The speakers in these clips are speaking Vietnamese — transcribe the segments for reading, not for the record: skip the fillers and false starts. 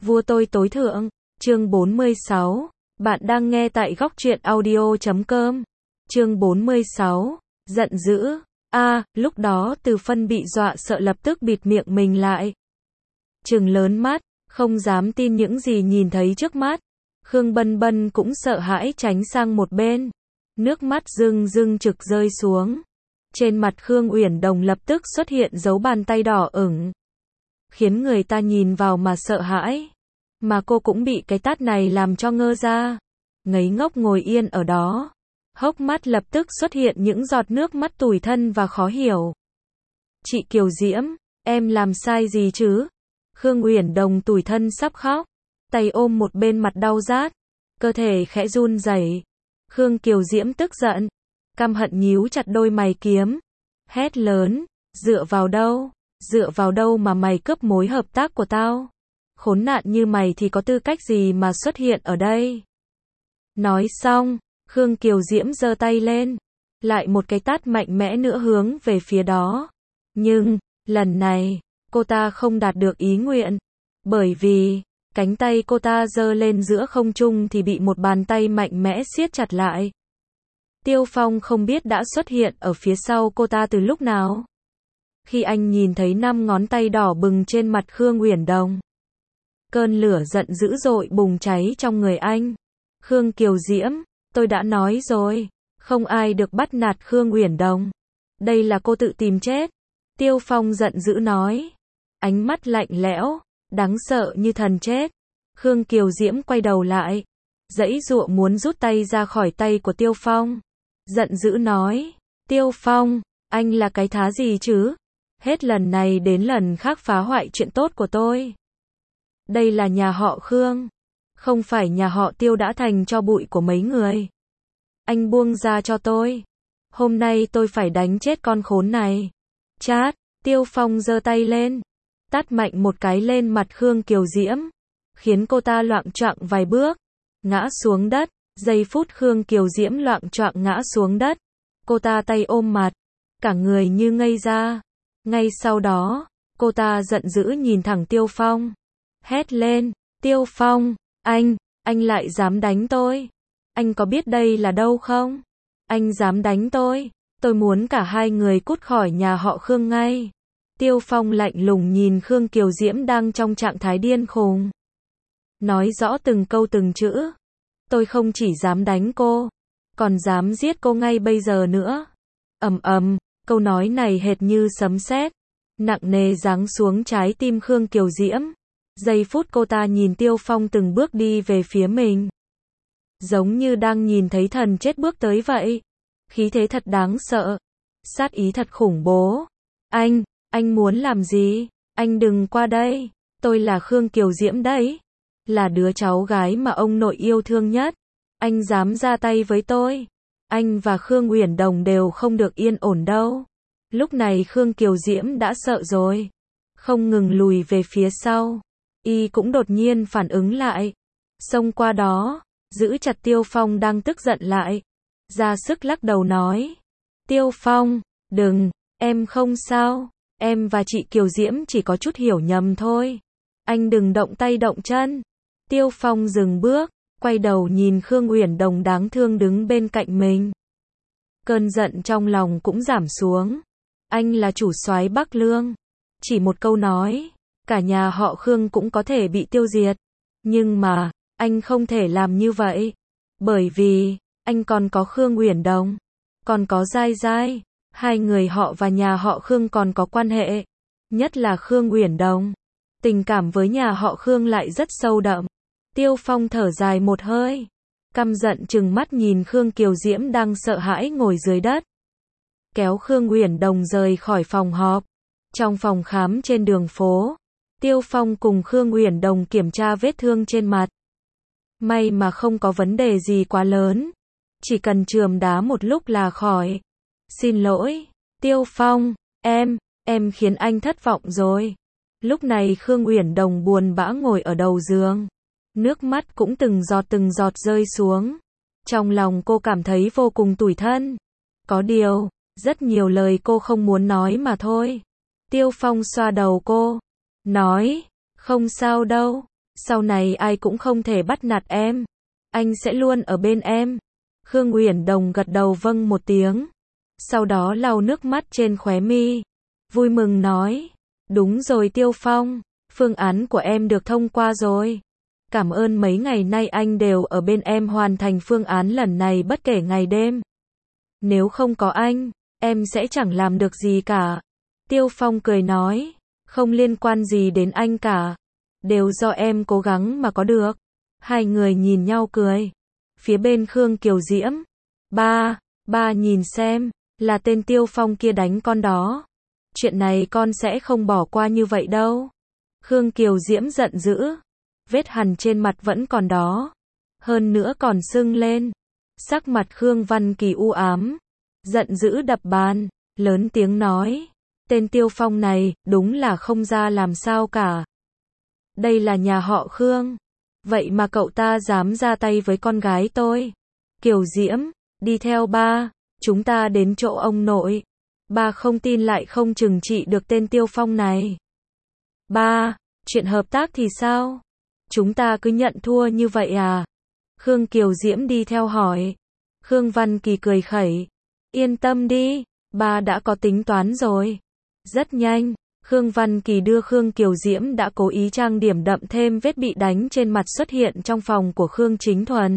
Vua tôi tối thượng, chương 46. Bạn đang nghe tại góc truyện audio.com. Chương 46. Giận dữ. Lúc đó Từ Phân bị dọa sợ lập tức bịt miệng mình lại. Trừng lớn mắt, không dám tin những gì nhìn thấy trước mắt. Khương Bân Bân cũng sợ hãi tránh sang một bên. Nước mắt rưng rưng trực rơi xuống. Trên mặt Khương Uyển Đồng lập tức xuất hiện dấu bàn tay đỏ ửng, khiến người ta nhìn vào mà sợ hãi. Mà cô cũng bị cái tát này làm cho ngơ ra, ngây ngốc ngồi yên ở đó. Hốc mắt lập tức xuất hiện những giọt nước mắt tủi thân và khó hiểu. Chị Kiều Diễm, em làm sai gì chứ? Khương Uyển Đồng tủi thân sắp khóc, tay ôm một bên mặt đau rát, cơ thể khẽ run rẩy. Khương Kiều Diễm tức giận, căm hận nhíu chặt đôi mày kiếm, hét lớn, dựa vào đâu mà mày cướp mối hợp tác của tao? Khốn nạn như mày thì có tư cách gì mà xuất hiện ở đây? Nói xong, Khương Kiều Diễm giơ tay lên, lại một cái tát mạnh mẽ nữa hướng về phía đó. Nhưng, lần này, cô ta không đạt được ý nguyện, bởi vì, cánh tay cô ta giơ lên giữa không trung thì bị một bàn tay mạnh mẽ siết chặt lại. Tiêu Phong không biết đã xuất hiện ở phía sau cô ta từ lúc nào. Khi anh nhìn thấy 5 ngón tay đỏ bừng trên mặt Khương Uyển Đồng, cơn lửa giận dữ dội bùng cháy trong người anh. Khương Kiều Diễm, tôi đã nói rồi, không ai được bắt nạt Khương Uyển Đồng. Đây là cô tự tìm chết. Tiêu Phong giận dữ nói, ánh mắt lạnh lẽo, đáng sợ như thần chết. Khương Kiều Diễm quay đầu lại, giãy giụa muốn rút tay ra khỏi tay của Tiêu Phong. Giận dữ nói, Tiêu Phong, anh là cái thá gì chứ? Hết lần này đến lần khác phá hoại chuyện tốt của tôi. Đây là nhà họ Khương, không phải nhà họ Tiêu đã thành tro bụi của mấy người. Anh buông ra cho tôi. Hôm nay tôi phải đánh chết con khốn này. Chát, Tiêu Phong giơ tay lên, tát mạnh một cái lên mặt Khương Kiều Diễm, khiến cô ta loạng choạng vài bước, ngã xuống đất. Giây phút Khương Kiều Diễm loạng choạng ngã xuống đất, cô ta tay ôm mặt, cả người như ngây ra. Ngay sau đó, cô ta giận dữ nhìn thẳng Tiêu Phong, hét lên, Tiêu Phong, anh lại dám đánh tôi. Anh có biết đây là đâu không? Anh dám đánh tôi muốn cả hai người cút khỏi nhà họ Khương ngay. Tiêu Phong lạnh lùng nhìn Khương Kiều Diễm đang trong trạng thái điên khùng, nói rõ từng câu từng chữ. Tôi không chỉ dám đánh cô, còn dám giết cô ngay bây giờ nữa. Ầm ầm, câu nói này hệt như sấm sét, nặng nề giáng xuống trái tim Khương Kiều Diễm. Giây phút cô ta nhìn Tiêu Phong từng bước đi về phía mình, giống như đang nhìn thấy thần chết bước tới vậy. Khí thế thật đáng sợ, sát ý thật khủng bố. Anh muốn làm gì? Anh đừng qua đây, tôi là Khương Kiều Diễm đấy, là đứa cháu gái mà ông nội yêu thương nhất. Anh dám ra tay với tôi, anh và Khương Uyển Đồng đều không được yên ổn đâu. Lúc này Khương Kiều Diễm đã sợ rồi, không ngừng lùi về phía sau. Y cũng đột nhiên phản ứng lại, xông qua đó, giữ chặt Tiêu Phong đang tức giận lại, ra sức lắc đầu nói, Tiêu Phong, đừng, em không sao, em và chị Kiều Diễm chỉ có chút hiểu nhầm thôi. Anh đừng động tay động chân. Tiêu Phong dừng bước, quay đầu nhìn Khương Uyển Đồng đáng thương đứng bên cạnh mình. Cơn giận trong lòng cũng giảm xuống. Anh là chủ soái Bắc Lương. Chỉ một câu nói, cả nhà họ Khương cũng có thể bị tiêu diệt. Nhưng mà, anh không thể làm như vậy. Bởi vì, anh còn có Khương Uyển Đồng, còn có Giai Giai. Hai người họ và nhà họ Khương còn có quan hệ. Nhất là Khương Uyển Đồng, tình cảm với nhà họ Khương lại rất sâu đậm. Tiêu Phong thở dài một hơi, căm giận trừng mắt nhìn Khương Kiều Diễm đang sợ hãi ngồi dưới đất. Kéo Khương Uyển Đồng rời khỏi phòng họp. Trong phòng khám trên đường phố, Tiêu Phong cùng Khương Uyển Đồng kiểm tra vết thương trên mặt. May mà không có vấn đề gì quá lớn, chỉ cần chườm đá một lúc là khỏi. Xin lỗi, Tiêu Phong, em khiến anh thất vọng rồi. Lúc này Khương Uyển Đồng buồn bã ngồi ở đầu giường, nước mắt cũng từng giọt rơi xuống. Trong lòng cô cảm thấy vô cùng tủi thân. Có điều, rất nhiều lời cô không muốn nói mà thôi. Tiêu Phong xoa đầu cô, nói, không sao đâu, Sau này ai cũng không thể bắt nạt em. Anh sẽ luôn ở bên em. Khương Uyển Đồng gật đầu vâng một tiếng. Sau đó lau nước mắt trên khóe mi. Vui mừng nói. Đúng rồi Tiêu Phong, phương án của em được thông qua rồi. Cảm ơn mấy ngày nay anh đều ở bên em hoàn thành phương án lần này bất kể ngày đêm. Nếu không có anh, em sẽ chẳng làm được gì cả. Tiêu Phong cười nói. Không liên quan gì đến anh cả. Đều do em cố gắng mà có được. Hai người nhìn nhau cười. Phía bên Khương Kiều Diễm. Ba nhìn xem, là tên Tiêu Phong kia đánh con đó. Chuyện này con sẽ không bỏ qua như vậy đâu. Khương Kiều Diễm giận dữ. Vết hằn trên mặt vẫn còn đó. Hơn nữa còn sưng lên. Sắc mặt Khương Văn Kỳ u ám. Giận dữ đập bàn. Lớn tiếng nói. Tên Tiêu Phong này, đúng là không ra làm sao cả. Đây là nhà họ Khương. Vậy mà cậu ta dám ra tay với con gái tôi. Kiều Diễm, đi theo ba. Chúng ta đến chỗ ông nội. Ba không tin lại không trừng trị được tên Tiêu Phong này. Ba, chuyện hợp tác thì sao? Chúng ta cứ nhận thua như vậy à? Khương Kiều Diễm đi theo hỏi. Khương Văn Kỳ cười khẩy. Yên tâm đi, ba đã có tính toán rồi. Rất nhanh, Khương Văn Kỳ đưa Khương Kiều Diễm đã cố ý trang điểm đậm thêm vết bị đánh trên mặt xuất hiện trong phòng của Khương Chính Thuần.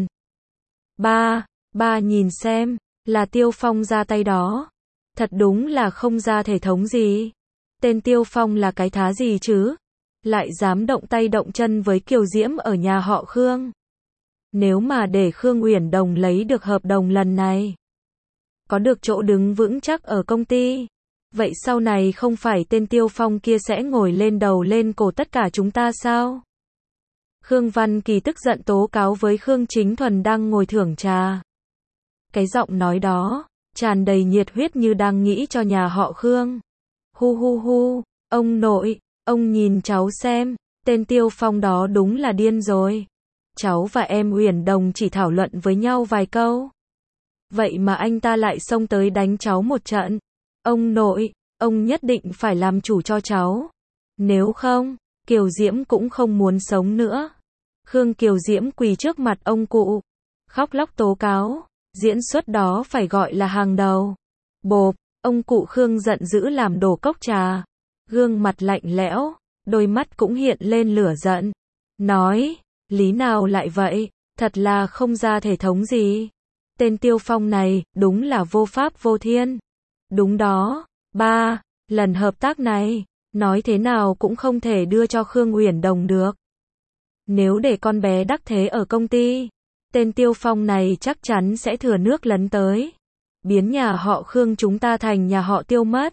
Ba nhìn xem, là Tiêu Phong ra tay đó. Thật đúng là không ra thể thống gì. Tên Tiêu Phong là cái thá gì chứ? Lại dám động tay động chân với Kiều Diễm ở nhà họ Khương. Nếu mà để Khương Uyển Đồng lấy được hợp đồng lần này, có được chỗ đứng vững chắc ở công ty, vậy sau này không phải tên Tiêu Phong kia sẽ ngồi lên đầu lên cổ tất cả chúng ta sao? Khương Văn Kỳ tức giận tố cáo với Khương Chính Thuần đang ngồi thưởng trà. Cái giọng nói đó, tràn đầy nhiệt huyết như đang nghĩ cho nhà họ Khương. Hu, ông nội, ông nhìn cháu xem, tên Tiêu Phong đó đúng là điên rồi. Cháu và em Uyển Đồng chỉ thảo luận với nhau vài câu. Vậy mà anh ta lại xông tới đánh cháu một trận. Ông nội, ông nhất định phải làm chủ cho cháu. Nếu không, Kiều Diễm cũng không muốn sống nữa. Khương Kiều Diễm quỳ trước mặt ông cụ, khóc lóc tố cáo, diễn xuất đó phải gọi là hàng đầu. Bộp, ông cụ Khương giận dữ làm đổ cốc trà, gương mặt lạnh lẽo, đôi mắt cũng hiện lên lửa giận. Nói, lý nào lại vậy, thật là không ra thể thống gì. Tên Tiêu Phong này, đúng là vô pháp vô thiên. Đúng đó, ba, lần hợp tác này, nói thế nào cũng không thể đưa cho Khương Uyển Đồng được. Nếu để con bé đắc thế ở công ty, tên Tiêu Phong này chắc chắn sẽ thừa nước lấn tới. Biến nhà họ Khương chúng ta thành nhà họ Tiêu mất.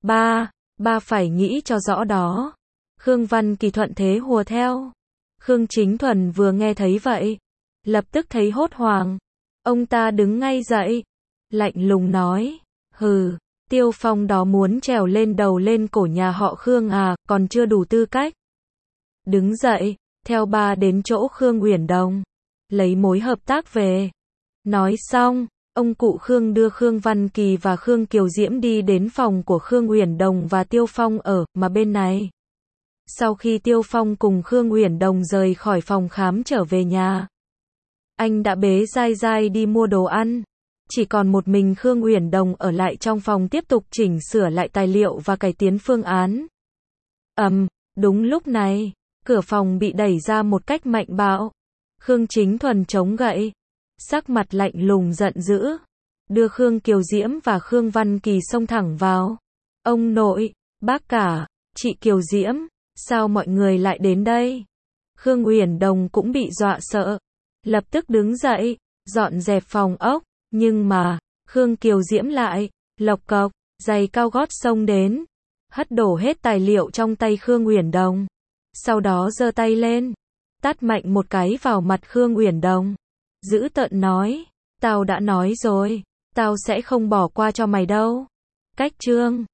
Ba phải nghĩ cho rõ đó. Khương Văn Kỳ thuận thế hùa theo. Khương Chính Thuần vừa nghe thấy vậy, lập tức thấy hốt hoảng. Ông ta đứng ngay dậy, lạnh lùng nói, hừ, Tiêu Phong đó muốn trèo lên đầu lên cổ nhà họ Khương à, còn chưa đủ tư cách. Đứng dậy, theo ba đến chỗ Khương Uyển Đồng, lấy mối hợp tác về. Nói xong, ông cụ Khương đưa Khương Văn Kỳ và Khương Kiều Diễm đi đến phòng của Khương Uyển Đồng và Tiêu Phong ở, mà bên này. Sau khi Tiêu Phong cùng Khương Uyển Đồng rời khỏi phòng khám trở về nhà, anh đã bế Giai Giai đi mua đồ ăn. Chỉ còn một mình Khương Uyển Đồng ở lại trong phòng tiếp tục chỉnh sửa lại tài liệu và cải tiến phương án. Đúng lúc này, cửa phòng bị đẩy ra một cách mạnh bạo. Khương Chính Thuần chống gậy, sắc mặt lạnh lùng giận dữ, đưa Khương Kiều Diễm và Khương Văn Kỳ xông thẳng vào. Ông nội, bác cả, chị Kiều Diễm, sao mọi người lại đến đây? Khương Uyển Đồng cũng bị dọa sợ, lập tức đứng dậy, dọn dẹp phòng ốc, nhưng mà, Khương Kiều Diễm lại, lộc cộc, giày cao gót xông đến, hất đổ hết tài liệu trong tay Khương Uyển Đồng. Sau đó giơ tay lên, tát mạnh một cái vào mặt Khương Uyển Đồng. Dữ tợn nói, tao đã nói rồi, tao sẽ không bỏ qua cho mày đâu. Cách chương